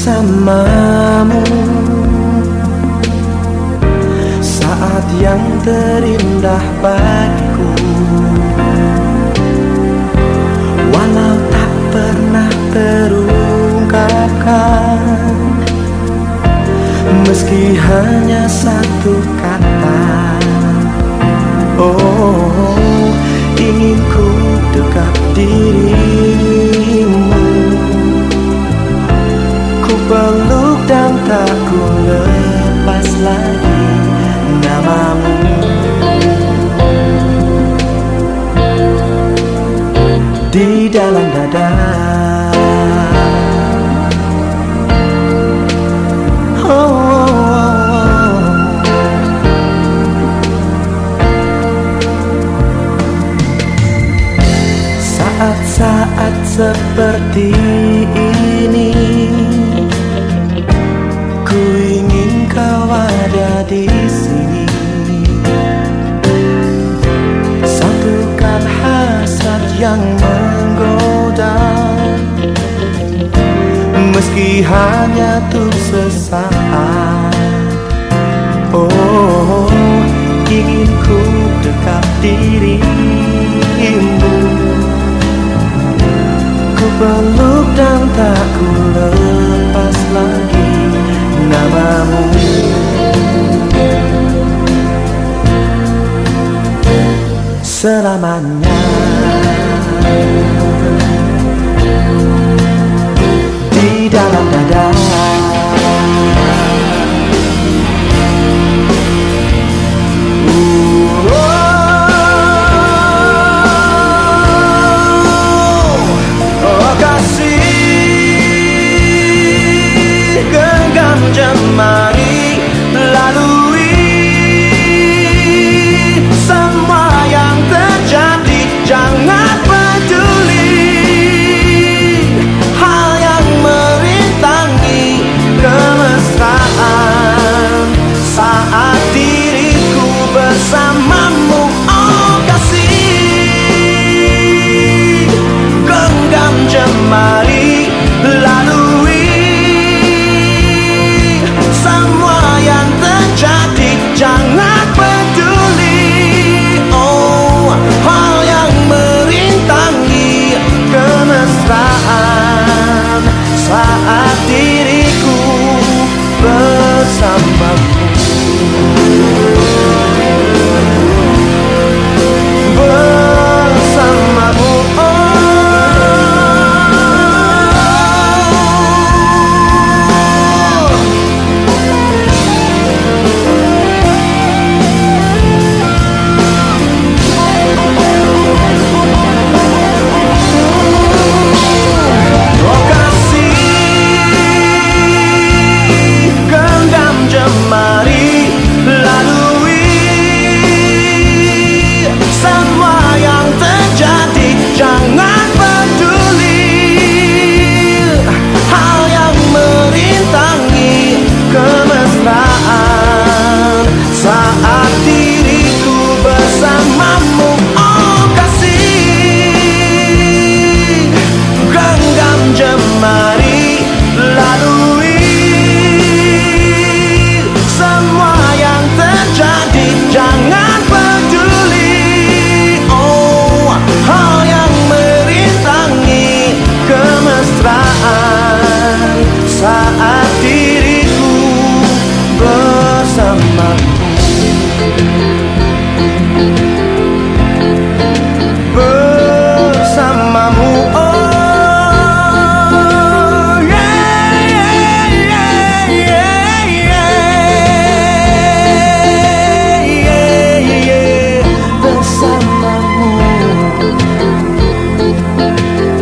bersamamu. Saat yang terindah bagiku, walau tak pernah terungkapkan, meski hanya satu kata. Oh, ingin ku dekat dirimu, ku peluk dan tak ku lepas lagi namamu. Di dalam dada, saat-saat seperti ini, ku ingin kau ada di sini. Satukan hasrat yang menggoda, meski hanya untuk sesaat. Oh, ingin ku dekat dirimu, ku peluk dan tak ku lepas lagi namamu. Selamanya di dalam dada. Jemari lalui semua yang terjadi, jangan peduli hal yang merintangi kemesraan saat diriku bersamamu. Oh kasih, genggam jemari lalui semua yang terjadi, jangan peduli oh hal yang merintangi kemesraan saat diriku bersamamu. Saat diriku bersamamu, bersamamu. Oh yeah, yeah, yeah, yeah, yeah, yeah, bersamamu.